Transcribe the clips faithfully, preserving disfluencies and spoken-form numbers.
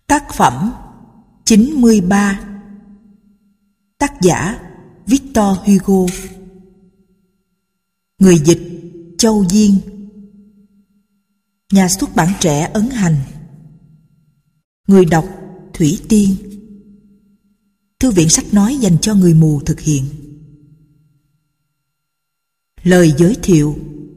Tác phẩm chín mươi ba. Tác giả Victor Hugo. Người dịch Châu Diên. Nhà xuất bản Trẻ ấn hành. Người đọc Thủy Tiên. Thư viện sách nói dành cho người mù thực hiện. Lời giới thiệu.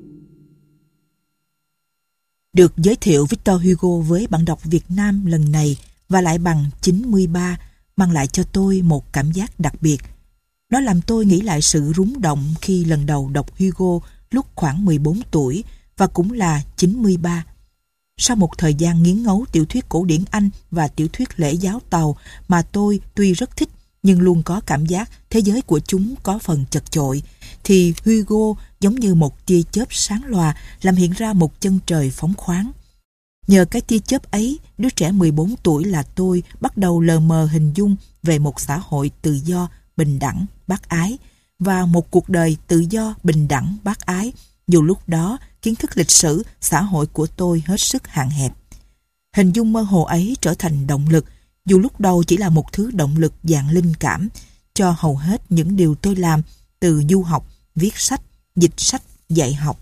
Được giới thiệu Victor Hugo với bạn đọc Việt Nam lần này và lại bằng chín mươi ba mang lại cho tôi một cảm giác đặc biệt. Nó làm tôi nghĩ lại sự rúng động khi lần đầu đọc Hugo lúc khoảng mười bốn tuổi và cũng là chín mươi ba. Sau một thời gian nghiến ngấu tiểu thuyết cổ điển Anh và tiểu thuyết lễ giáo Tàu mà tôi tuy rất thích nhưng luôn có cảm giác thế giới của chúng có phần chật chội, thì Hugo giống như một tia chớp sáng lòa làm hiện ra một chân trời phóng khoáng. Nhờ cái tia chớp ấy, đứa trẻ mười bốn tuổi là tôi bắt đầu lờ mờ hình dung về một xã hội tự do, bình đẳng, bác ái và một cuộc đời tự do, bình đẳng, bác ái, dù lúc đó kiến thức lịch sử, xã hội của tôi hết sức hạn hẹp. Hình dung mơ hồ ấy trở thành động lực, dù lúc đầu chỉ là một thứ động lực dạng linh cảm, cho hầu hết những điều tôi làm, từ du học, viết sách, dịch sách, dạy học.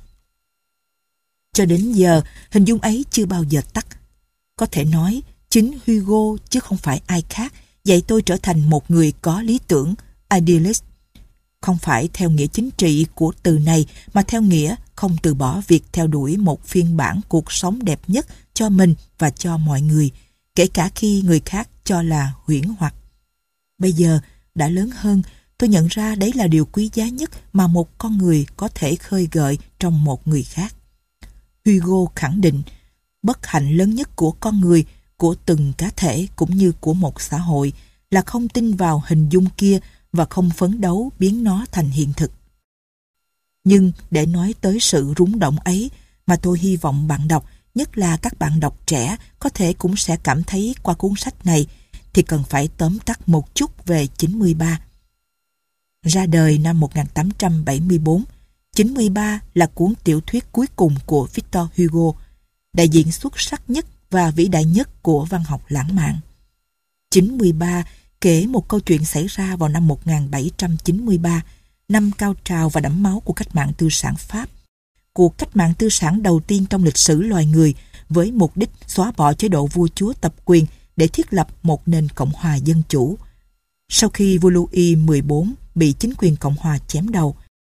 Cho đến giờ, hình dung ấy chưa bao giờ tắt. Có thể nói, chính Hugo chứ không phải ai khác dạy tôi trở thành một người có lý tưởng, idealist. Không phải theo nghĩa chính trị của từ này, mà theo nghĩa không từ bỏ việc theo đuổi một phiên bản cuộc sống đẹp nhất cho mình và cho mọi người, kể cả khi người khác cho là huyễn hoặc. Bây giờ, đã lớn hơn, tôi nhận ra đấy là điều quý giá nhất mà một con người có thể khơi gợi trong một người khác. Hugo khẳng định, bất hạnh lớn nhất của con người, của từng cá thể cũng như của một xã hội là không tin vào hình dung kia và không phấn đấu biến nó thành hiện thực. Nhưng để nói tới sự rúng động ấy mà tôi hy vọng bạn đọc, nhất là các bạn đọc trẻ, có thể cũng sẽ cảm thấy qua cuốn sách này, thì cần phải tóm tắt một chút về chín mươi ba. Ra đời năm một nghìn tám trăm bảy mươi bốn, chín mươi ba là cuốn tiểu thuyết cuối cùng của Victor Hugo, đại diện xuất sắc nhất và vĩ đại nhất của văn học lãng mạn. chín mươi ba kể một câu chuyện xảy ra vào năm một nghìn bảy trăm chín mươi ba, năm cao trào và đẫm máu của cách mạng tư sản Pháp. Cuộc cách mạng tư sản đầu tiên trong lịch sử loài người, với mục đích xóa bỏ chế độ vua chúa tập quyền để thiết lập một nền cộng hòa dân chủ. Sau khi vua Louis mười bốn bị chính quyền cộng hòa chém đầu,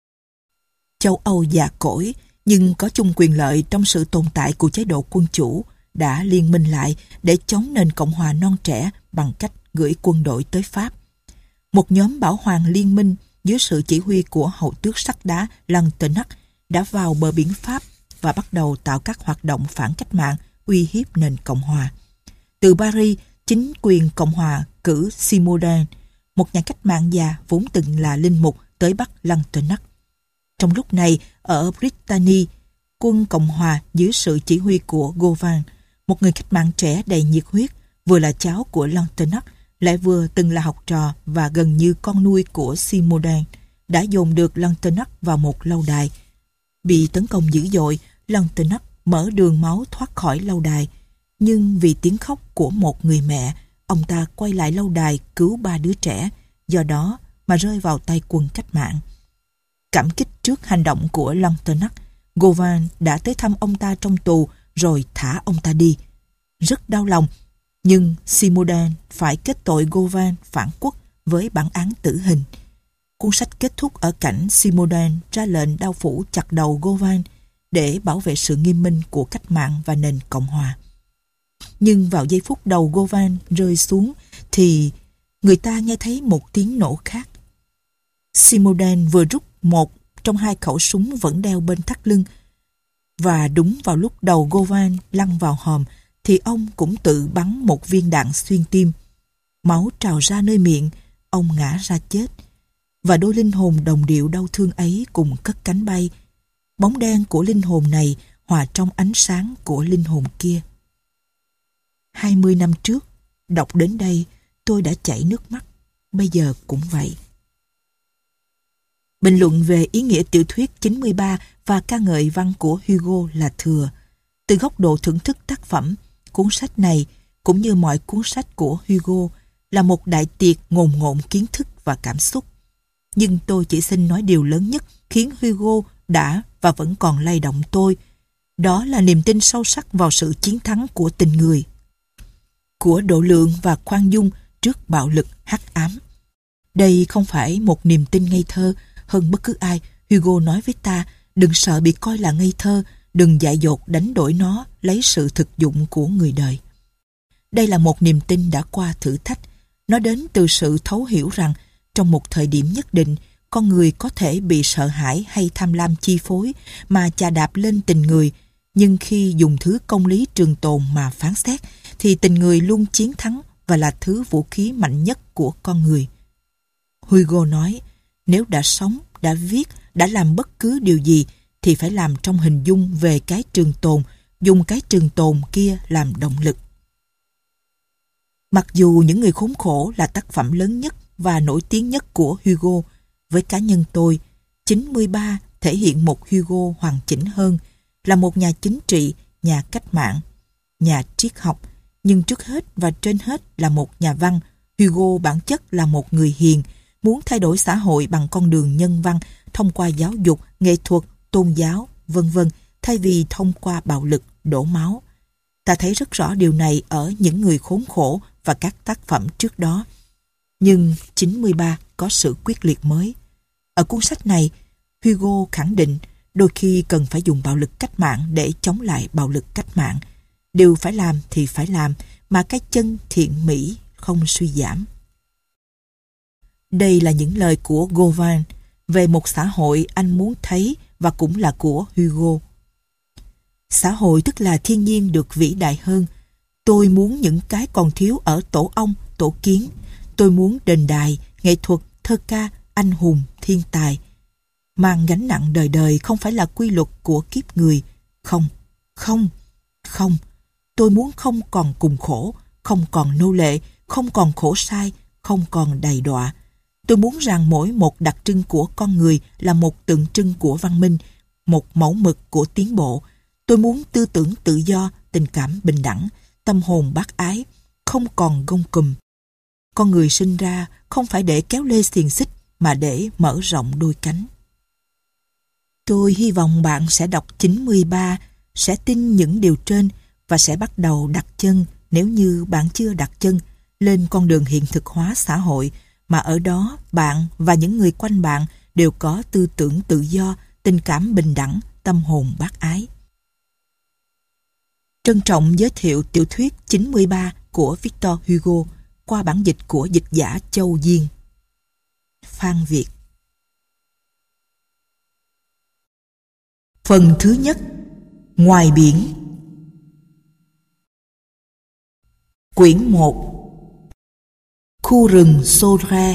châu Âu già cỗi nhưng có chung quyền lợi trong sự tồn tại của chế độ quân chủ đã liên minh lại để chống nền cộng hòa non trẻ bằng cách gửi quân đội tới Pháp. Một nhóm bảo hoàng liên minh dưới sự chỉ huy của hậu tước sắt đá Lantenac đã vào bờ biển Pháp và bắt đầu tạo các hoạt động phản cách mạng uy hiếp nền cộng hòa. Từ Paris, chính quyền cộng hòa cử Simodan, một nhà cách mạng già vốn từng là linh mục, tới bắt Lantenac. Trong lúc này, ở Brittany, quân cộng hòa dưới sự chỉ huy của Govan, một người cách mạng trẻ đầy nhiệt huyết, vừa là cháu của Lantenac, lại vừa từng là học trò và gần như con nuôi của Simodan, đã dồn được Lantenac vào một lâu đài. Bị tấn công dữ dội, Lantenac mở đường máu thoát khỏi lâu đài, nhưng vì tiếng khóc của một người mẹ, ông ta quay lại lâu đài cứu ba đứa trẻ, do đó mà rơi vào tay quân cách mạng. Cảm kích trước hành động của Lantenac, Govan đã tới thăm ông ta trong tù rồi thả ông ta đi. Rất đau lòng, nhưng Simodan phải kết tội Govan phản quốc với bản án tử hình. Cuốn sách kết thúc ở cảnh Simodan ra lệnh đao phủ chặt đầu Govan để bảo vệ sự nghiêm minh của cách mạng và nền cộng hòa. Nhưng vào giây phút đầu Govan rơi xuống thì người ta nghe thấy một tiếng nổ khác. Simodan vừa rút một trong hai khẩu súng vẫn đeo bên thắt lưng, và đúng vào lúc đầu Govan lăn vào hòm thì ông cũng tự bắn một viên đạn xuyên tim. Máu trào ra nơi miệng, ông ngã ra chết. Và đôi linh hồn đồng điệu đau thương ấy cùng cất cánh bay. Bóng đen của linh hồn này hòa trong ánh sáng của linh hồn kia. Hai mươi năm trước, đọc đến đây, tôi đã chảy nước mắt. Bây giờ cũng vậy. Bình luận về ý nghĩa tiểu thuyết chín mươi ba và ca ngợi văn của Hugo là thừa. Từ góc độ thưởng thức tác phẩm, cuốn sách này cũng như mọi cuốn sách của Hugo, là một đại tiệc ngồn ngộn kiến thức và cảm xúc. Nhưng tôi chỉ xin nói điều lớn nhất khiến Hugo đã và vẫn còn lay động tôi. Đó là niềm tin sâu sắc vào sự chiến thắng của tình người, của độ lượng và khoan dung trước bạo lực hắc ám. Đây không phải một niềm tin ngây thơ hơn bất cứ ai. Hugo nói với ta, đừng sợ bị coi là ngây thơ, đừng dại dột đánh đổi nó lấy sự thực dụng của người đời. Đây là một niềm tin đã qua thử thách. Nó đến từ sự thấu hiểu rằng trong một thời điểm nhất định, con người có thể bị sợ hãi hay tham lam chi phối mà chà đạp lên tình người. Nhưng khi dùng thứ công lý trường tồn mà phán xét, thì tình người luôn chiến thắng và là thứ vũ khí mạnh nhất của con người. Hugo nói, nếu đã sống, đã viết, đã làm bất cứ điều gì, thì phải làm trong hình dung về cái trường tồn, dùng cái trường tồn kia làm động lực. Mặc dù Những Người Khốn Khổ là tác phẩm lớn nhất và nổi tiếng nhất của Hugo, với cá nhân tôi, chín mươi ba thể hiện một Hugo hoàn chỉnh hơn, là một nhà chính trị, nhà cách mạng, nhà triết học, nhưng trước hết và trên hết là một nhà văn. Hugo bản chất là một người hiền, muốn thay đổi xã hội bằng con đường nhân văn, thông qua giáo dục, nghệ thuật, tôn giáo, vân vân, thay vì thông qua bạo lực, đổ máu. Ta thấy rất rõ điều này ở Những Người Khốn Khổ và các tác phẩm trước đó. Nhưng chín mươi ba có sự quyết liệt mới. Ở cuốn sách này, Hugo khẳng định đôi khi cần phải dùng bạo lực cách mạng để chống lại bạo lực cách mạng. Điều phải làm thì phải làm, mà cái chân thiện mỹ không suy giảm. Đây là những lời của Gauvin về một xã hội anh muốn thấy và cũng là của Hugo. Xã hội tức là thiên nhiên được vĩ đại hơn. Tôi muốn những cái còn thiếu ở tổ ong, tổ kiến. Tôi muốn đền đài, nghệ thuật, thơ ca, anh hùng, thiên tài. Mang gánh nặng đời đời không phải là quy luật của kiếp người. Không, không, không. Tôi muốn không còn cùng khổ, không còn nô lệ, không còn khổ sai, không còn đầy đọa. Tôi muốn rằng mỗi một đặc trưng của con người là một tượng trưng của văn minh, một mẫu mực của tiến bộ. Tôi muốn tư tưởng tự do, tình cảm bình đẳng, tâm hồn bác ái, không còn gông cùm. Con người sinh ra không phải để kéo lê xiềng xích mà để mở rộng đôi cánh. Tôi hy vọng bạn sẽ đọc chín mươi ba, sẽ tin những điều trên và sẽ bắt đầu đặt chân, nếu như bạn chưa đặt chân, lên con đường hiện thực hóa xã hội, mà ở đó bạn và những người quanh bạn đều có tư tưởng tự do, tình cảm bình đẳng, tâm hồn bác ái. Trân trọng giới thiệu tiểu thuyết chín mươi ba của Victor Hugo qua bản dịch của dịch giả Châu Diên. Phan Việt. Phần thứ nhất. Ngoài biển. Quyển một. Khu rừng Sodre.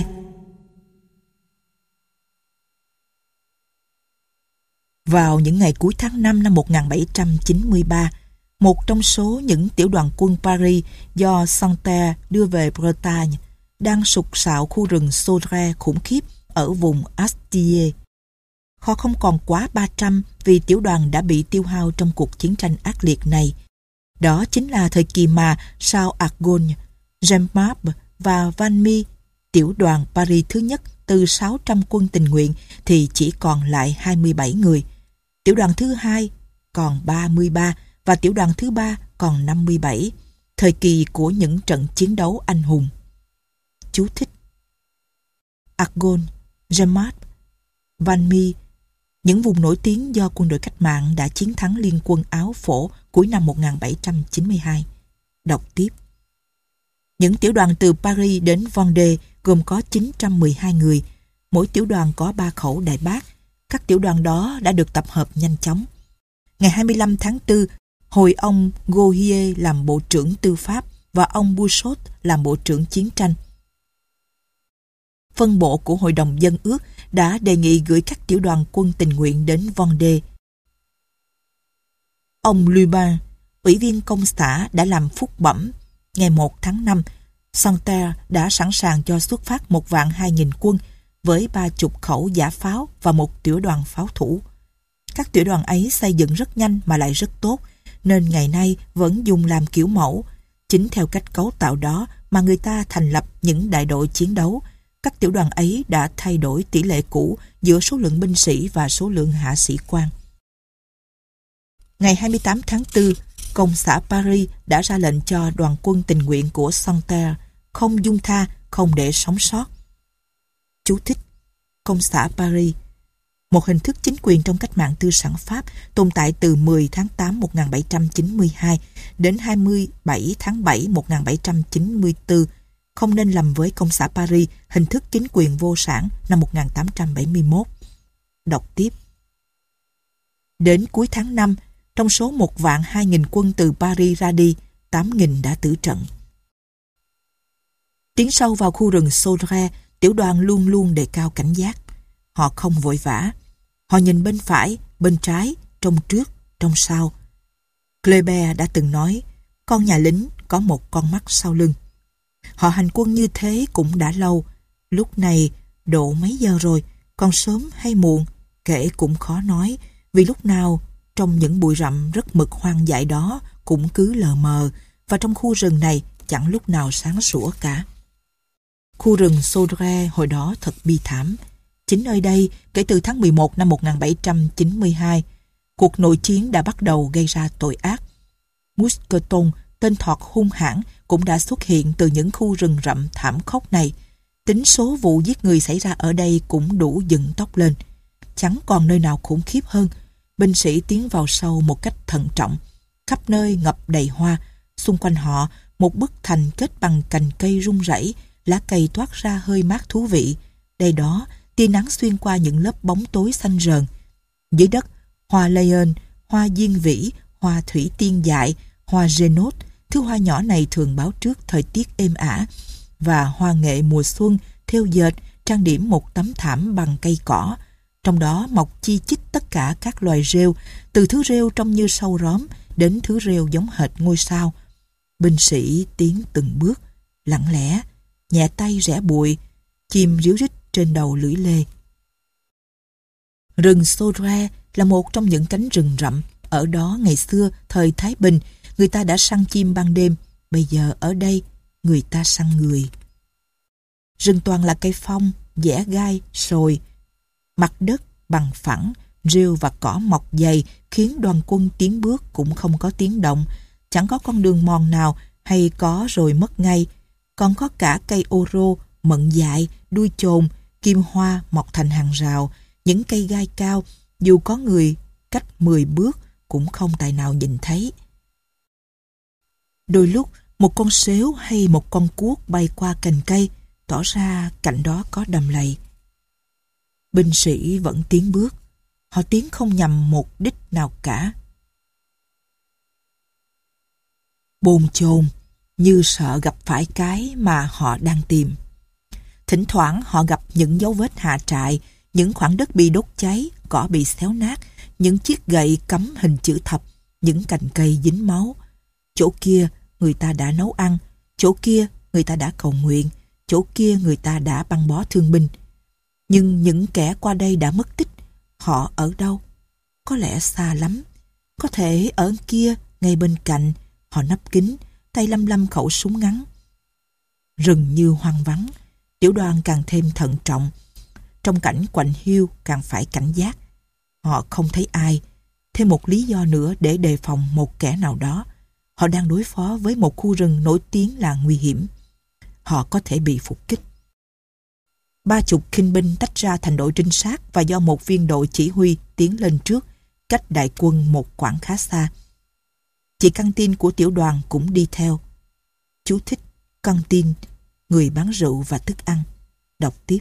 Vào những ngày cuối tháng năm năm một nghìn bảy trăm chín mươi ba, một trong số những tiểu đoàn quân Paris do Santerre đưa về Bretagne đang sục sạo khu rừng Sodre khủng khiếp ở vùng Astille. Họ không còn quá ba trăm vì tiểu đoàn đã bị tiêu hao trong cuộc chiến tranh ác liệt này. Đó chính là thời kỳ mà sau Argonne, Jemmapes và Valmy, tiểu đoàn Paris thứ nhất từ sáu trăm quân tình nguyện thì chỉ còn lại hai mươi bảy người. Tiểu đoàn thứ hai còn ba mươi ba và tiểu đoàn thứ ba còn năm mươi bảy. Thời kỳ của những trận chiến đấu anh hùng. Chú thích: Argonne, Jemmapes, Valmy, những vùng nổi tiếng do quân đội cách mạng đã chiến thắng liên quân Áo Phổ cuối năm một nghìn bảy trăm chín mươi hai. Đọc tiếp. Những tiểu đoàn từ Paris đến Vendée gồm có chín trăm mười hai người. Mỗi tiểu đoàn có ba khẩu đại bác. Các tiểu đoàn đó đã được tập hợp nhanh chóng. Ngày hai mươi lăm tháng tư, hồi ông Gauhier làm Bộ trưởng Tư pháp và ông Bouchot làm Bộ trưởng Chiến tranh. Phân bộ của Hội đồng Dân ước đã đề nghị gửi các tiểu đoàn quân tình nguyện đến Vendée. Ông Lubin, ủy viên công xã, đã làm phúc bẩm. Ngày một tháng năm, Santerre đã sẵn sàng cho xuất phát một vạn hai nghìn quân với ba chục khẩu giả pháo và một tiểu đoàn pháo thủ. Các tiểu đoàn ấy xây dựng rất nhanh mà lại rất tốt, nên ngày nay vẫn dùng làm kiểu mẫu. Chính theo cách cấu tạo đó mà người ta thành lập những đại đội chiến đấu. Các tiểu đoàn ấy đã thay đổi tỷ lệ cũ giữa số lượng binh sĩ và số lượng hạ sĩ quan. Ngày hai mươi tám tháng tư, Công xã Paris đã ra lệnh cho đoàn quân tình nguyện của Santerre không dung tha, không để sống sót. Chú thích: Công xã Paris, một hình thức chính quyền trong cách mạng tư sản Pháp, tồn tại từ mười tháng tám một nghìn bảy trăm chín mươi hai đến hai mươi bảy tháng bảy một nghìn bảy trăm chín mươi tư, không nên lầm với Công xã Paris, hình thức chính quyền vô sản năm một nghìn tám trăm bảy mươi mốt. Đọc tiếp. Đến cuối tháng năm, trong số một vạn hai nghìn quân từ Paris ra đi, tám nghìn đã tử trận. Tiến sâu vào khu rừng Saudre, tiểu đoàn luôn luôn đề cao cảnh giác. Họ không vội vã. Họ nhìn bên phải, bên trái, trong trước, trong sau. Kléber đã từng nói, con nhà lính có một con mắt sau lưng. Họ hành quân như thế cũng đã lâu. Lúc này độ mấy giờ rồi, còn sớm hay muộn, kể cũng khó nói, vì lúc nào trong những bụi rậm rất mực hoang dại đó cũng cứ lờ mờ, và trong khu rừng này chẳng lúc nào sáng sủa cả. Khu rừng Saudre hồi đó thật bi thảm. Chính nơi đây, kể từ tháng mười một năm một nghìn bảy trăm chín mươi hai, cuộc nội chiến đã bắt đầu gây ra tội ác. Mousqueton, tên thọt hung hãn, cũng đã xuất hiện từ những khu rừng rậm thảm khốc này. Tính số vụ giết người xảy ra ở đây cũng đủ dựng tóc lên. Chẳng còn nơi nào khủng khiếp hơn. Binh sĩ tiến vào sâu một cách thận trọng. Khắp nơi ngập đầy hoa. Xung quanh họ, một bức thành kết bằng cành cây rung rẩy, lá cây toát ra hơi mát thú vị. Đây đó, tia nắng xuyên qua những lớp bóng tối xanh rờn. Dưới đất, hoa Leon, hoa diên vĩ, hoa thủy tiên dại, hoa Genot, thứ hoa nhỏ này thường báo trước thời tiết êm ả, và hoa nghệ mùa xuân, thêu dệt, trang điểm một tấm thảm bằng cây cỏ. Trong đó mọc chi chít tất cả các loài rêu, từ thứ rêu trông như sâu róm đến thứ rêu giống hệt ngôi sao. Binh sĩ tiến từng bước, lặng lẽ, nhẹ tay rẽ bụi, chim ríu rít trên đầu lưỡi lê. Rừng Saudre là một trong những cánh rừng rậm. Ở đó ngày xưa, thời Thái Bình, người ta đã săn chim ban đêm. Bây giờ ở đây, người ta săn người. Rừng toàn là cây phong, dẻ gai, sồi. Mặt đất bằng phẳng, rêu và cỏ mọc dày khiến đoàn quân tiến bước cũng không có tiếng động. Chẳng có con đường mòn nào, hay có rồi mất ngay. Còn có cả cây ô rô, mận dại, đuôi chồn, kim hoa mọc thành hàng rào. Những cây gai cao, dù có người cách mười bước cũng không tài nào nhìn thấy. Đôi lúc, một con sếu hay một con cuốc bay qua cành cây, tỏ ra cạnh đó có đầm lầy. Binh sĩ vẫn tiến bước. Họ tiến không nhằm mục đích nào cả. Bồn chồn, như sợ gặp phải cái mà họ đang tìm. Thỉnh thoảng họ gặp những dấu vết hạ trại, những khoảng đất bị đốt cháy, cỏ bị xéo nát, những chiếc gậy cắm hình chữ thập, những cành cây dính máu. Chỗ kia người ta đã nấu ăn, chỗ kia người ta đã cầu nguyện, chỗ kia người ta đã băng bó thương binh. Nhưng những kẻ qua đây đã mất tích. Họ ở đâu? Có lẽ xa lắm. Có thể ở kia, ngay bên cạnh. Họ nấp kín, tay lăm lăm khẩu súng ngắn. Rừng như hoang vắng. Tiểu đoàn càng thêm thận trọng. Trong cảnh quạnh hiu càng phải cảnh giác. Họ không thấy ai. Thêm một lý do nữa để đề phòng một kẻ nào đó. Họ đang đối phó với một khu rừng nổi tiếng là nguy hiểm. Họ có thể bị phục kích. Ba chục khinh binh tách ra thành đội trinh sát và do một viên đội chỉ huy tiến lên trước, cách đại quân một quãng khá xa. Chị căng tin của tiểu đoàn cũng đi theo. Chú thích: căng tin, người bán rượu và thức ăn. Đọc tiếp.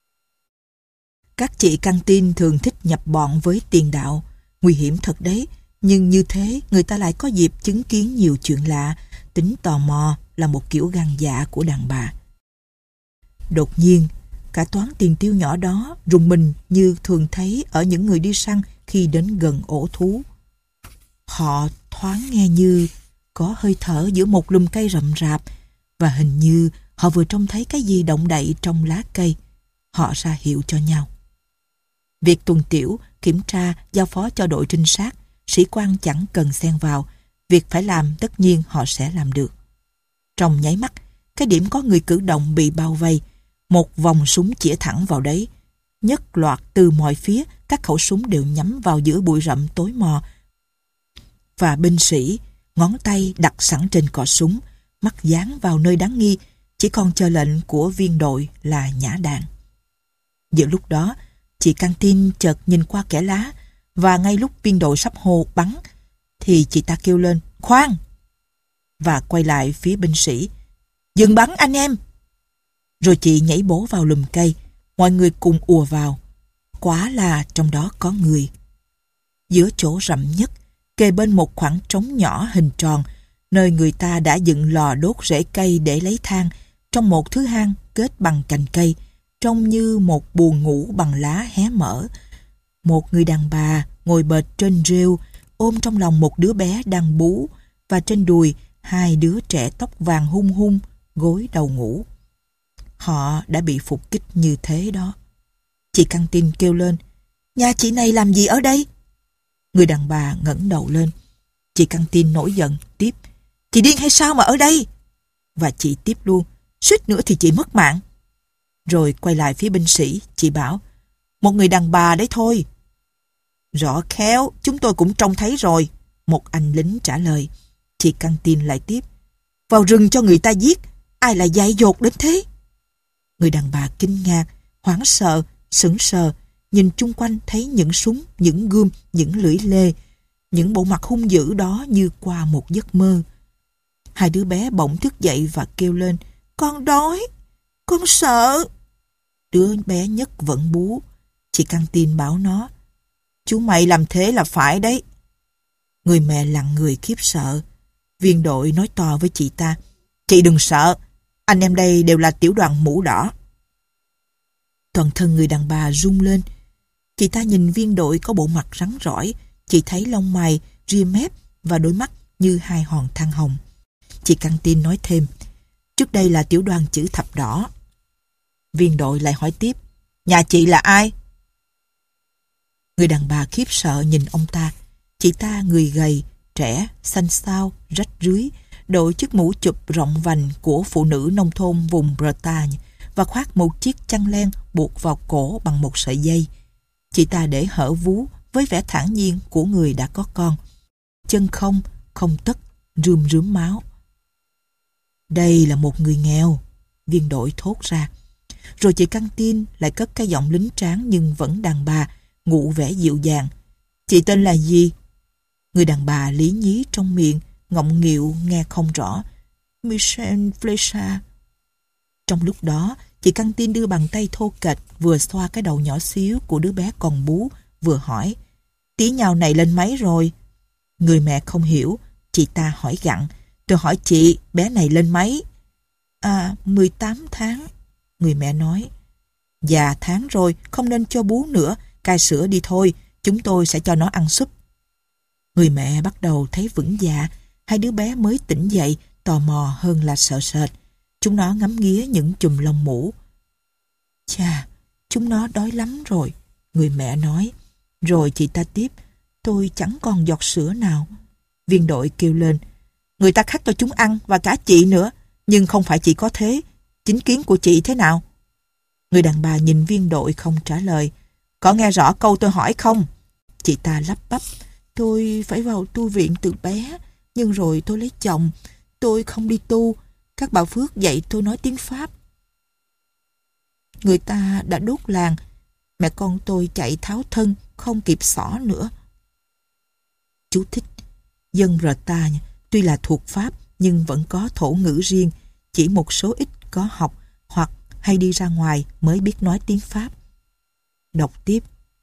Các chị căng tin thường thích nhập bọn với tiền đạo. Nguy hiểm thật đấy, nhưng như thế người ta lại có dịp chứng kiến nhiều chuyện lạ. Tính tò mò là một kiểu gan dạ của đàn bà. Đột nhiên, cả toán tiền tiêu nhỏ đó rùng mình như thường thấy ở những người đi săn khi đến gần ổ thú. Họ thoáng nghe như có hơi thở giữa một lùm cây rậm rạp, và hình như họ vừa trông thấy cái gì động đậy trong lá cây. Họ ra hiệu cho nhau. Việc tuần tiểu, kiểm tra, giao phó cho đội trinh sát, sĩ quan chẳng cần xen vào. Việc phải làm tất nhiên họ sẽ làm được. Trong nháy mắt, cái điểm có người cử động bị bao vây. Một vòng súng chĩa thẳng vào đấy. Nhất loạt từ mọi phía, các khẩu súng đều nhắm vào giữa bụi rậm tối mò. Và binh sĩ, ngón tay đặt sẵn trên cò súng, mắt dán vào nơi đáng nghi, chỉ còn chờ lệnh của viên đội là nhả đạn. Giữa lúc đó, chị căng tin chợt nhìn qua kẽ lá, và ngay lúc viên đội sắp hô bắn, thì chị ta kêu lên, khoan! Và quay lại phía binh sĩ, dừng bắn anh em! Rồi chị nhảy bổ vào lùm cây, mọi người cùng ùa vào. Quá là trong đó có người. Giữa chỗ rậm nhất, kề bên một khoảng trống nhỏ hình tròn, nơi người ta đã dựng lò đốt rễ cây để lấy than, trong một thứ hang kết bằng cành cây, trông như một buồng ngủ bằng lá hé mở. Một người đàn bà ngồi bệt trên rêu, ôm trong lòng một đứa bé đang bú, và trên đùi hai đứa trẻ tóc vàng hung hung gối đầu ngủ. Họ đã bị phục kích như thế đó. Chị căng tin kêu lên, nhà chị này làm gì ở đây? Người đàn bà ngẩng đầu lên. Chị căng tin nổi giận tiếp, chị điên hay sao mà ở đây? Và chị tiếp luôn, suýt nữa thì chị mất mạng. Rồi quay lại phía binh sĩ, chị bảo, một người đàn bà đấy thôi. Rõ khéo, chúng tôi cũng trông thấy rồi. Một anh lính trả lời. Chị căng tin lại tiếp, vào rừng cho người ta giết, ai lại dại dột đến thế? Người đàn bà kinh ngạc, hoảng sợ, sững sờ, nhìn chung quanh thấy những súng, những gươm, những lưỡi lê, những bộ mặt hung dữ đó như qua một giấc mơ. Hai đứa bé bỗng thức dậy và kêu lên, con đói, con sợ. Đứa bé nhất vẫn bú. Chị căng tin bảo nó, chú mày làm thế là phải đấy. Người mẹ lặng người khiếp sợ. Viên đội nói to với chị ta, chị đừng sợ, anh em đây đều là tiểu đoàn mũ đỏ. Toàn thân người đàn bà rung lên. Chị ta nhìn viên đội có bộ mặt rắn rỏi, chị thấy lông mày, ria mép và đôi mắt như hai hòn than hồng. Chị căng tin nói thêm, trước đây là tiểu đoàn chữ thập đỏ. Viên đội lại hỏi tiếp, nhà chị là ai? Người đàn bà khiếp sợ nhìn ông ta. Chị ta người gầy, trẻ, xanh xao, rách rưới, đội chiếc mũ chụp rộng vành của phụ nữ nông thôn vùng Bretagne và khoác một chiếc chăn len buộc vào cổ bằng một sợi dây. Chị ta để hở vú với vẻ thản nhiên của người đã có con. Chân không, không tất, rườm rớm máu. Đây là một người nghèo, viên đội thốt ra. Rồi chị căng tin lại cất cái giọng lính tráng nhưng vẫn đàn bà, ngụ vẻ dịu dàng. Chị tên là gì? Người đàn bà lý nhí trong miệng, ngọng nghịu nghe không rõ. Michel Flecha. Trong lúc đó, chị căng tin đưa bàn tay thô kệch vừa xoa cái đầu nhỏ xíu của đứa bé còn bú, vừa hỏi, tí nhau này lên mấy rồi? Người mẹ không hiểu, chị ta hỏi gặng, tôi hỏi chị, bé này lên mấy? À, mười tám tháng. Người mẹ nói, già tháng rồi, không nên cho bú nữa, cai sữa đi thôi, chúng tôi sẽ cho nó ăn súp. Người mẹ bắt đầu thấy vững dạ, hai đứa bé mới tỉnh dậy, tò mò hơn là sợ sệt. Chúng nó ngắm nghía những chùm lông mũ. Chà, chúng nó đói lắm rồi, người mẹ nói. Rồi chị ta tiếp, tôi chẳng còn giọt sữa nào. Viên đội kêu lên, người ta khắc cho chúng ăn và cả chị nữa, nhưng không phải chị có thế. Chính kiến của chị thế nào? Người đàn bà nhìn viên đội không trả lời. Có nghe rõ câu tôi hỏi không? Chị ta lắp bắp, tôi phải vào tu viện từ bé, nhưng rồi tôi lấy chồng, tôi không đi tu. Các bà Phước dạy tôi nói tiếng Pháp. Người ta đã đốt làng, mẹ con tôi chạy tháo thân, không kịp xỏ nữa. Chú thích, dân Bretagne tuy là thuộc Pháp nhưng vẫn có thổ ngữ riêng, chỉ một số ít có học hoặc hay đi ra ngoài mới biết nói tiếng Pháp. Đọc tiếp.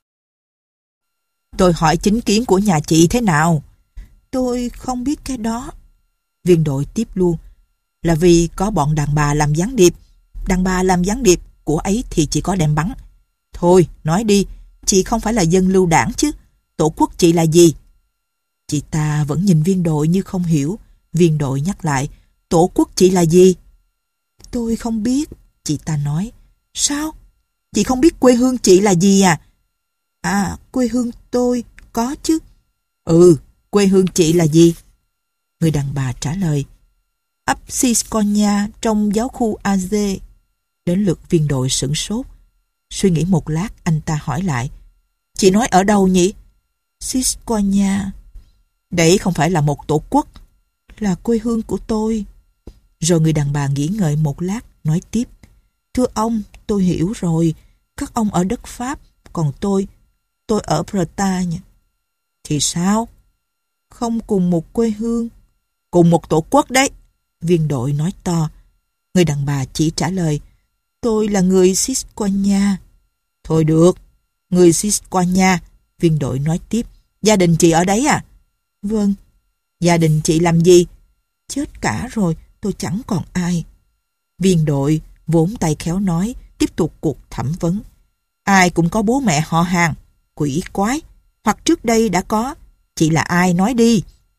Tôi hỏi chính kiến của nhà chị thế nào? Tôi không biết cái đó. Viên đội tiếp luôn. Là vì có bọn đàn bà làm gián điệp. Đàn bà làm gián điệp, của ấy thì chỉ có đem bắn. Thôi, nói đi, chị không phải là dân lưu đảng chứ. Tổ quốc chị là gì? Chị ta vẫn nhìn viên đội như không hiểu. Viên đội nhắc lại, tổ quốc chị là gì? Tôi không biết, chị ta nói. Sao? Chị không biết quê hương chị là gì à? À, quê hương tôi có chứ. Ừ, quê hương chị là gì? Người đàn bà trả lời. ấp Sisconia trong giáo khu a dê. Đến lượt viên đội sửng sốt. Suy nghĩ một lát, anh ta hỏi lại. Chị nói ở đâu nhỉ? Sisconia. Đấy không phải là một tổ quốc. Là quê hương của tôi. Rồi người đàn bà nghĩ ngợi một lát, nói tiếp. Thưa ông, tôi hiểu rồi. Các ông ở đất Pháp, còn tôi, tôi ở Bretagne. Thì sao? Không cùng một quê hương. Cùng một tổ quốc đấy. Viên đội nói to. Người đàn bà chỉ trả lời. Tôi là người Sisconia. Thôi được. Người Sisconia. Viên đội nói tiếp. Gia đình chị ở đấy à? Vâng. Gia đình chị làm gì? Chết cả rồi, tôi chẳng còn ai. Viên đội vốn tay khéo nói, tiếp tục cuộc thẩm vấn. Ai cũng có bố mẹ họ hàng. Quỷ quái. Hoặc trước đây đã có. Chị là ai nói đi.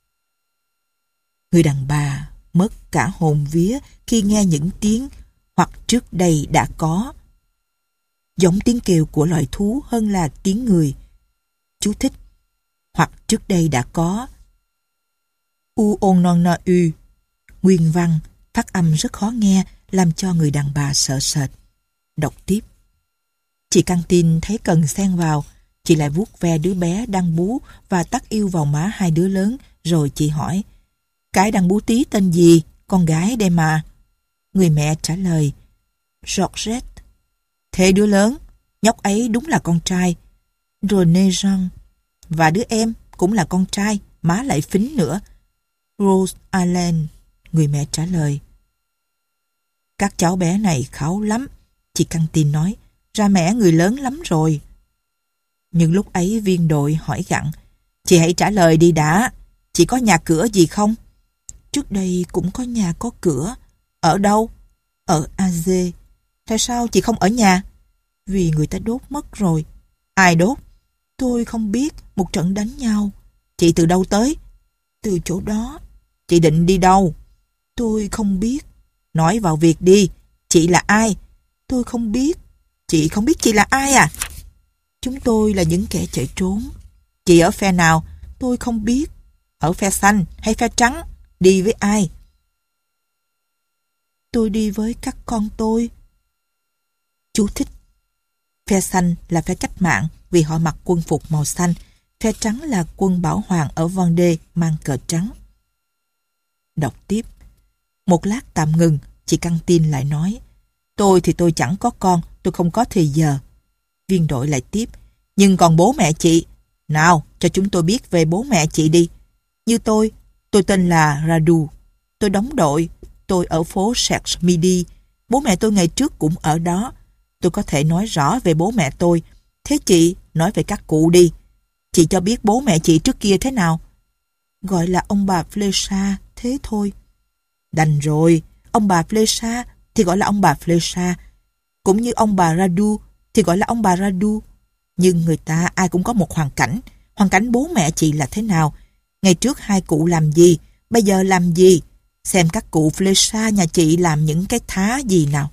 Người đàn bà mất cả hồn vía khi nghe những tiếng hoặc trước đây đã có. Giống tiếng kêu của loài thú hơn là tiếng người. Chú thích. Hoặc trước đây đã có. U on non na u. Nguyên văn, phát âm rất khó nghe, làm cho người đàn bà sợ sệt. Đọc tiếp. Chị căng tin thấy cần xen vào. Chị lại vuốt ve đứa bé đang bú và tắt yêu vào má hai đứa lớn, rồi chị hỏi. Cái đang bú tí tên gì? Con gái đây mà. Người mẹ trả lời. Georgette. Thế đứa lớn? Nhóc ấy đúng là con trai. René Jean. Và đứa em cũng là con trai, má lại phính nữa. Rose Allen. Người mẹ trả lời. Các cháu bé này kháu lắm. Chị căng tin nói. Ra mẹ người lớn lắm rồi. Nhưng lúc ấy viên đội hỏi gặng. Chị hãy trả lời đi đã. Chị có nhà cửa gì không? Trước đây cũng có nhà có cửa. Ở đâu? Ở a dê. Tại sao chị không ở nhà? Vì người ta đốt mất rồi. Ai đốt? Tôi không biết. Một trận đánh nhau. Chị từ đâu tới? Từ chỗ đó. Chị định đi đâu? Tôi không biết. Nói vào việc đi. Chị là ai? Tôi không biết. Chị không biết chị là ai à? Chúng tôi là những kẻ chạy trốn. Chị ở phe nào? Tôi không biết. Ở phe xanh hay phe trắng? Đi với ai? Tôi đi với các con tôi. Chú thích. Phe xanh là phe cách mạng vì họ mặc quân phục màu xanh. Phe trắng là quân bảo hoàng ở Vendée mang cờ trắng. Đọc tiếp. Một lát tạm ngừng, chị căng tin lại nói. Tôi thì tôi chẳng có con, tôi không có thời giờ. Viên đội lại tiếp. Nhưng còn bố mẹ chị? Nào, cho chúng tôi biết về bố mẹ chị đi. Như tôi, tôi tên là Radu. Tôi đóng đội. Tôi ở phố Cherche Midi. Bố mẹ tôi ngày trước cũng ở đó. Tôi có thể nói rõ về bố mẹ tôi. Thế chị, nói về các cụ đi. Chị cho biết bố mẹ chị trước kia thế nào? Gọi là ông bà Flecha, thế thôi. Đành rồi, ông bà Flecha thì gọi là ông bà Flecha. Cũng như ông bà Radu thì gọi là ông bà Radu. Nhưng người ta ai cũng có một hoàn cảnh. Hoàn cảnh bố mẹ chị là thế nào? Ngày trước hai cụ làm gì? Bây giờ làm gì? Xem các cụ Flecha nhà chị làm những cái thá gì nào.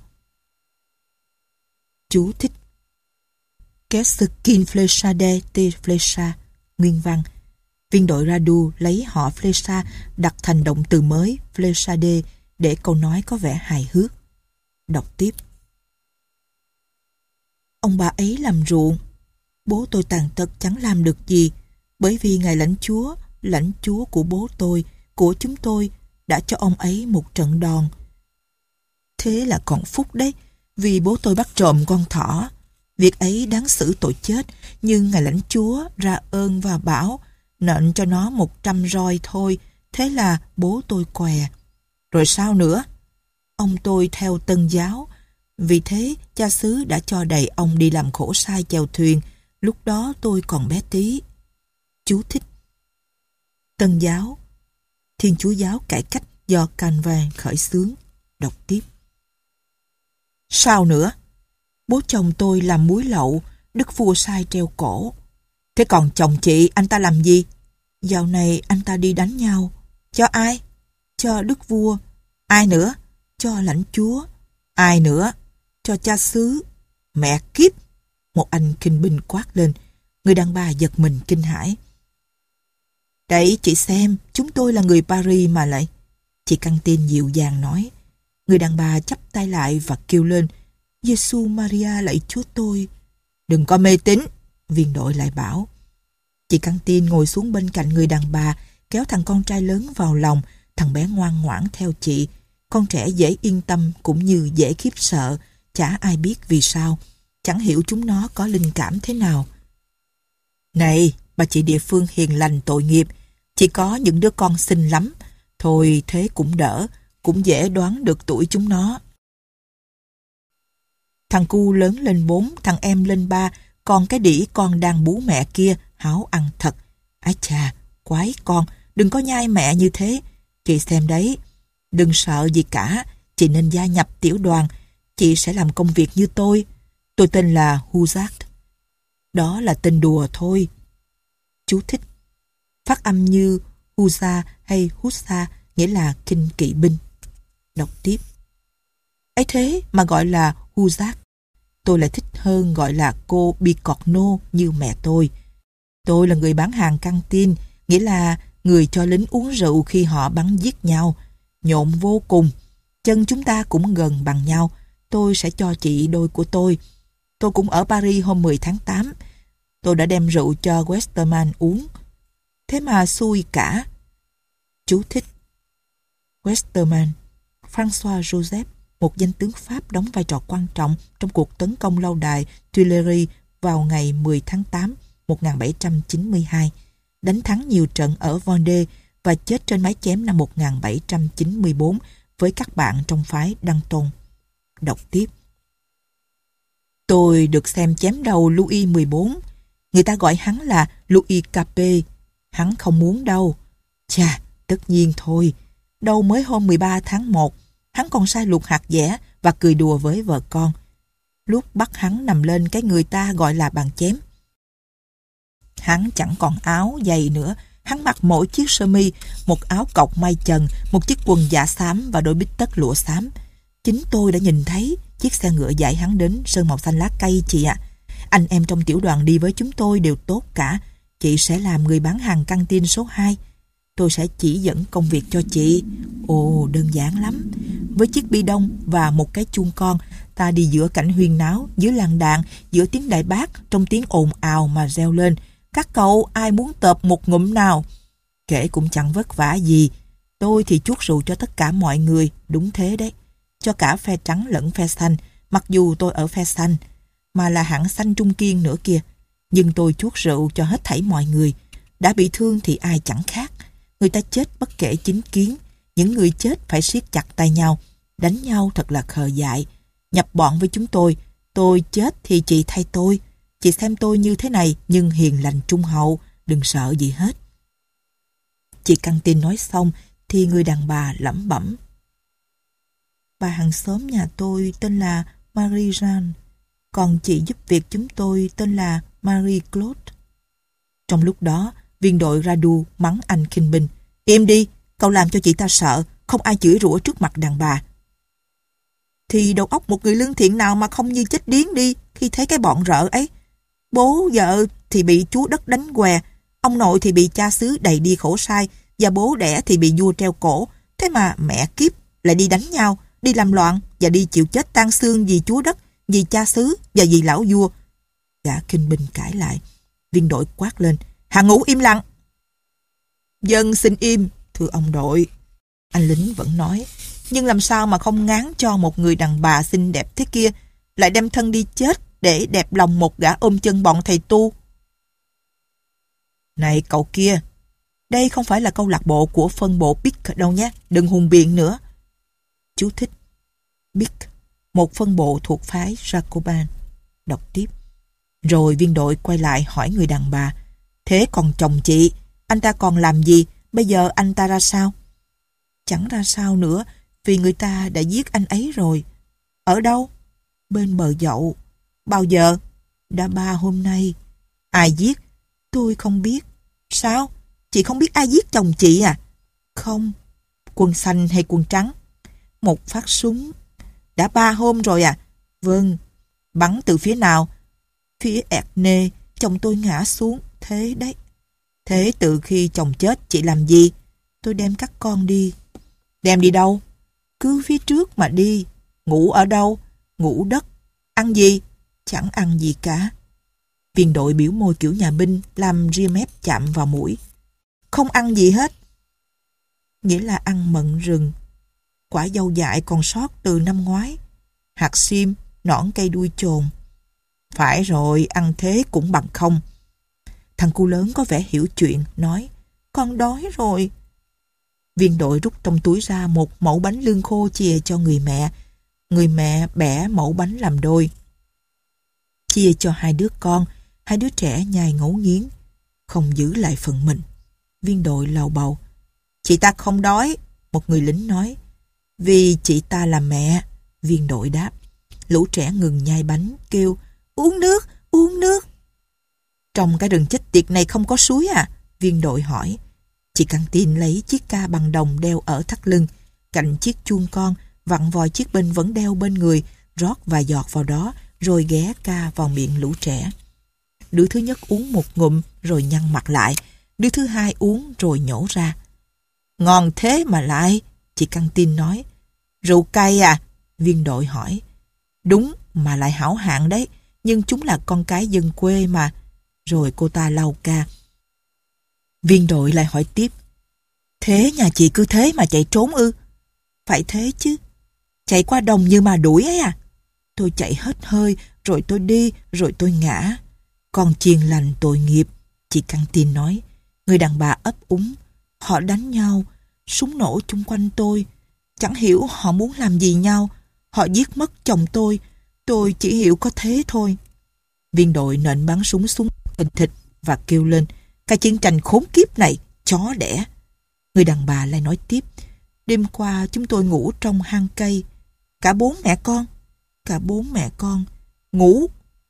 Chú thích. Qu'est-ce qu'une flechade de flecha? Nguyên văn. Viên đội Radu lấy họ Flecha đặt thành động từ mới flechade để câu nói có vẻ hài hước. Đọc tiếp. Ông bà ấy làm ruộng. Bố tôi tàn tật chẳng làm được gì, bởi vì ngài lãnh chúa, lãnh chúa của bố tôi, của chúng tôi, đã cho ông ấy một trận đòn. Thế là còn phúc đấy, vì bố tôi bắt trộm con thỏ. Việc ấy đáng xử tội chết, nhưng ngài lãnh chúa ra ơn và bảo nện cho nó một trăm roi thôi. Thế là bố tôi què. Rồi sao nữa? Ông tôi theo Tân giáo. Vì thế cha xứ đã cho đầy ông đi làm khổ sai chèo thuyền. Lúc đó tôi còn bé tí. Chú thích. Tân giáo, Thiên Chúa giáo cải cách do Calvin khởi xướng. Đọc tiếp. Sao nữa? Bố chồng tôi làm muối lậu, đức vua sai treo cổ. Thế còn chồng chị, anh ta làm gì? Dạo này anh ta đi đánh nhau. Cho ai? Cho đức vua. Ai nữa? Cho lãnh chúa. Ai nữa? Cho cha xứ. Mẹ kiếp! Một anh kinh binh quát lên. Người đàn bà giật mình kinh hãi. Đấy chị xem, chúng tôi là người Paris mà lại. Chị căng tin dịu dàng nói. Người đàn bà chắp tay lại và kêu lên, Giêsu Maria lạy Chúa tôi. Đừng có mê tín, viên đội lại bảo. Chị căng tin ngồi xuống bên cạnh người đàn bà, kéo thằng con trai lớn vào lòng. Thằng bé ngoan ngoãn theo chị. Con trẻ dễ yên tâm cũng như dễ khiếp sợ. Chả ai biết vì sao. Chẳng hiểu chúng nó có linh cảm thế nào. Này, bà chị địa phương hiền lành tội nghiệp. Chỉ có những đứa con xinh lắm. Thôi thế cũng đỡ. Cũng dễ đoán được tuổi chúng nó. Thằng cu lớn lên bốn, thằng em lên ba. Còn cái đĩ con đang bú mẹ kia háo ăn thật. Ái chà, quái con, đừng có nhai mẹ như thế. Chị xem đấy, đừng sợ gì cả. Chị nên gia nhập tiểu đoàn. Chị sẽ làm công việc như tôi. Tôi tên là Huzat. Đó là tên đùa thôi. Chú thích. Phát âm như Huza hay Husa, nghĩa là kinh kỵ binh. Đọc tiếp. Ấy thế mà gọi là Huzat. Tôi lại thích hơn gọi là cô Bicorno như mẹ tôi. Tôi là người bán hàng căng tin, nghĩa là người cho lính uống rượu khi họ bắn giết nhau. Nhộn vô cùng. Chân chúng ta cũng gần bằng nhau. Tôi sẽ cho chị đôi của tôi. Tôi cũng ở Paris hôm mười tháng tám. Tôi đã đem rượu cho Westerman uống. Thế mà xui cả. Chú thích. Westerman, François Joseph, một danh tướng Pháp đóng vai trò quan trọng trong cuộc tấn công lâu đài Tuileries vào ngày mười tháng tám một nghìn bảy trăm chín mươi hai, đánh thắng nhiều trận ở Vendée và chết trên mái chém năm một nghìn bảy trăm chín mươi tư với các bạn trong phái Danton. Đọc tiếp. Tôi được xem chém đầu Louis mười bốn. Người ta gọi hắn là Louis Capet. Hắn không muốn đâu. Chà, tất nhiên thôi. Đâu mới hôm mười ba tháng một, hắn còn sai luộc hạt dẻ và cười đùa với vợ con. Lúc bắt hắn nằm lên cái người ta gọi là bàn chém. Hắn chẳng còn áo, giày nữa. Hắn mặc mỗi chiếc sơ mi, một áo cộc may chần, một chiếc quần dạ xám và đôi bít tất lụa xám. Chính tôi đã nhìn thấy chiếc xe ngựa giải hắn đến sơn màu xanh lá cây chị ạ. Anh em trong tiểu đoàn đi với chúng tôi đều tốt cả. Chị sẽ làm người bán hàng căng tin số hai. Tôi sẽ chỉ dẫn công việc cho chị. Ồ, đơn giản lắm. Với chiếc bi đông và một cái chuông con, ta đi giữa cảnh huyên náo, giữa làn đạn, giữa tiếng đại bác, trong tiếng ồn ào mà reo lên. Các cậu ai muốn tợp một ngụm nào? Kể cũng chẳng vất vả gì. Tôi thì chuốt rượu cho tất cả mọi người. Đúng thế đấy. Cho cả phe trắng lẫn phe xanh. Mặc dù tôi ở phe xanh, mà là hạng xanh trung kiên nữa kìa. Nhưng tôi chuốt rượu cho hết thảy mọi người. Đã bị thương thì ai chẳng khác. Người ta chết bất kể chính kiến. Những người chết phải siết chặt tay nhau. Đánh nhau thật là khờ dại. Nhập bọn với chúng tôi. Tôi chết thì chị thay tôi. Chị xem tôi như thế này nhưng hiền lành trung hậu. Đừng sợ gì hết. Chị căng tin nói xong thì người đàn bà lẩm bẩm. Bà hàng xóm nhà tôi tên là Marie Jeanne. Còn chị giúp việc chúng tôi tên là Marie Claude. Trong lúc đó, viên đội Radu mắng anh khinh binh. Im đi, cậu làm cho chị ta sợ. Không ai chửi rủa trước mặt đàn bà. Thì đầu óc một người lương thiện nào mà không như chết điếng đi khi thấy cái bọn rợ ấy. Bố vợ thì bị chúa đất đánh què, ông nội thì bị cha xứ đầy đi khổ sai, và bố đẻ thì bị vua treo cổ. Thế mà mẹ kiếp lại đi đánh nhau, đi làm loạn và đi chịu chết tang xương vì chúa đất, vì cha xứ và vì lão vua. Gã kinh binh cãi lại. Viên đội quát lên. Hàng ngũ im lặng. Dân xin im, thưa ông đội. Anh lính vẫn nói. Nhưng làm sao mà không ngán cho một người đàn bà xinh đẹp thế kia lại đem thân đi chết để đẹp lòng một gã ôm chân bọn thầy tu. Này cậu kia, đây không phải là câu lạc bộ của phân bộ Pic đâu nhé, đừng hùng biện nữa. Chú thích. Pic, một phân bộ thuộc phái Jacobin. Đọc tiếp. Rồi viên đội quay lại hỏi người đàn bà. Thế còn chồng chị, anh ta còn làm gì? Bây giờ anh ta ra sao? Chẳng ra sao nữa, vì người ta đã giết anh ấy rồi. Ở đâu? Bên bờ Dậu. Bao giờ? Đã ba hôm nay. Ai giết? Tôi không biết. Sao? Chị không biết ai giết chồng chị à? Không. Quân xanh hay quân trắng? Một phát súng. Đã ba hôm rồi à? Vâng. Bắn từ phía nào? Phía Erne. Chồng tôi ngã xuống. Thế đấy. Thế từ khi chồng chết chị làm gì? Tôi đem các con đi. Đem đi đâu? Cứ phía trước mà đi. Ngủ ở đâu? Ngủ đất. Ăn gì? Chẳng ăn gì cả. Viên đội biểu môi kiểu nhà binh, làm ria mép chạm vào mũi. Không ăn gì hết. Nghĩa là ăn mận rừng. Quả dâu dại còn sót từ năm ngoái. Hạt sim, nõn cây đuôi chồn. Phải rồi, ăn thế cũng bằng không. Thằng cu lớn có vẻ hiểu chuyện, nói, con đói rồi. Viên đội rút trong túi ra một mẩu bánh lương khô chia cho người mẹ. Người mẹ bẻ mẩu bánh làm đôi. Chia cho hai đứa con, hai đứa trẻ nhai ngấu nghiến, không giữ lại phần mình. Viên đội lầu bầu. Chị ta không đói, một người lính nói. Vì chị ta là mẹ, viên đội đáp. Lũ trẻ ngừng nhai bánh, kêu, uống nước, uống nước. Trong cái rừng chết tiệt này không có suối à? Viên đội hỏi. Chị căng tin lấy chiếc ca bằng đồng đeo ở thắt lưng, cạnh chiếc chuông con, vặn vòi chiếc bình vẫn đeo bên người, rót vài giọt vào đó, rồi ghé ca vào miệng lũ trẻ. Đứa thứ nhất uống một ngụm, rồi nhăn mặt lại. Đứa thứ hai uống, rồi nhổ ra. Ngon thế mà lại, chị căng tin nói. Rượu cay à? Viên đội hỏi. Đúng, mà lại hảo hạng đấy, nhưng chúng là con cái dân quê mà. Rồi cô ta lau ca. Viên đội lại hỏi tiếp. Thế nhà chị cứ thế mà chạy trốn ư? Phải thế chứ. Chạy qua đồng như mà đuổi ấy à? Tôi chạy hết hơi, rồi tôi đi, rồi tôi ngã. Con chiên lành tội nghiệp, chị căng tin nói. Người đàn bà ấp úng. Họ đánh nhau, súng nổ chung quanh tôi. Chẳng hiểu họ muốn làm gì nhau. Họ giết mất chồng tôi. Tôi chỉ hiểu có thế thôi. Viên đội nện bắn súng xuống thình thịch và kêu lên. Cái chiến tranh khốn kiếp này, chó đẻ. Người đàn bà lại nói tiếp. Đêm qua chúng tôi ngủ trong hang cây. Cả bốn mẹ con. Cả bốn mẹ con. Ngủ.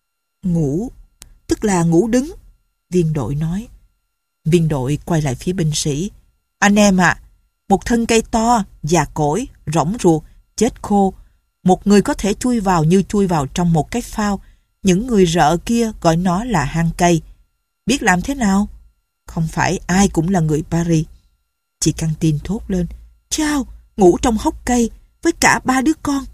Ngủ. Tức là ngủ đứng. Viên đội nói. Viên đội quay lại phía binh sĩ. Anh em ạ, à, một thân cây to, già cỗi, rỗng ruột, chết khô. Một người có thể chui vào như chui vào trong một cái phao. Những người rợ kia gọi nó là hang cây. Biết làm thế nào? Không phải ai cũng là người Paris. Chị căng tin thốt lên. Chao, ngủ trong hốc cây với cả ba đứa con.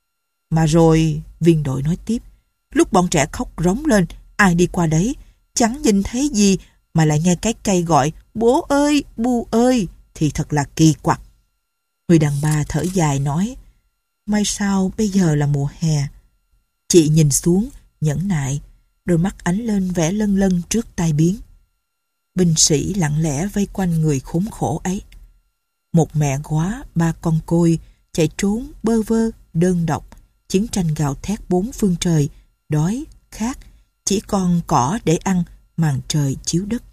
Mà rồi, viên đội nói tiếp. Lúc bọn trẻ khóc rống lên, ai đi qua đấy, chẳng nhìn thấy gì mà lại nghe cái cây gọi bố ơi, bu ơi, thì thật là kỳ quặc. Người đàn bà thở dài nói. May sao bây giờ là mùa hè. Chị nhìn xuống, nhẫn nại, đôi mắt ánh lên vẻ lân lân trước tai biến. Binh sĩ lặng lẽ vây quanh người khốn khổ ấy. Một mẹ góa, ba con côi, chạy trốn, bơ vơ, đơn độc. Chiến tranh gào thét bốn phương trời, đói, khát, chỉ còn cỏ để ăn, màn trời chiếu đất.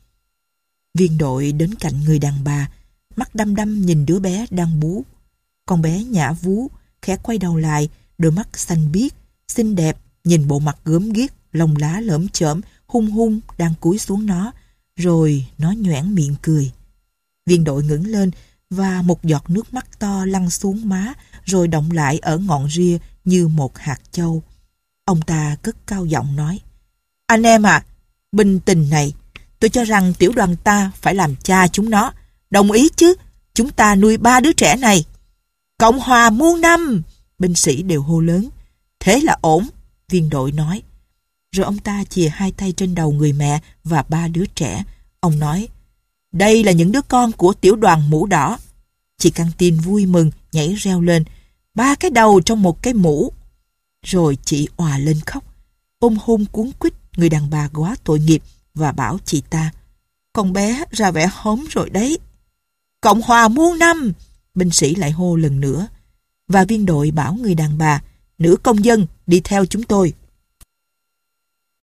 Viên đội đến cạnh người đàn bà, mắt đăm đăm nhìn đứa bé đang bú. Con bé nhả vú, khẽ quay đầu lại, đôi mắt xanh biếc, xinh đẹp, nhìn bộ mặt gớm ghiếc, lông lá lởm chởm, hung hung đang cúi xuống nó, rồi nó nhoẻn miệng cười. Viên đội ngẩng lên và một giọt nước mắt to lăn xuống má, rồi đọng lại ở ngọn ria như một hạt châu. Ông ta cất cao giọng nói. Anh em à, binh tình này, tôi cho rằng tiểu đoàn ta phải làm cha chúng nó. Đồng ý chứ? Chúng ta nuôi ba đứa trẻ này. Cộng hòa muôn năm! Binh sĩ đều hô lớn. Thế là ổn, viên đội nói. Rồi ông ta chìa hai tay trên đầu người mẹ và ba đứa trẻ. Ông nói, đây là những đứa con của tiểu đoàn mũ đỏ. Chị căng tin vui mừng, nhảy reo lên. Ba cái đầu trong một cái mũ. Rồi chị òa lên khóc. Ôm hôn cuốn quýt người đàn bà quá tội nghiệp và bảo chị ta. Con bé ra vẻ hóm rồi đấy. Cộng hòa muôn năm! Binh sĩ lại hô lần nữa. Và viên đội bảo người đàn bà, nữ công dân đi theo chúng tôi.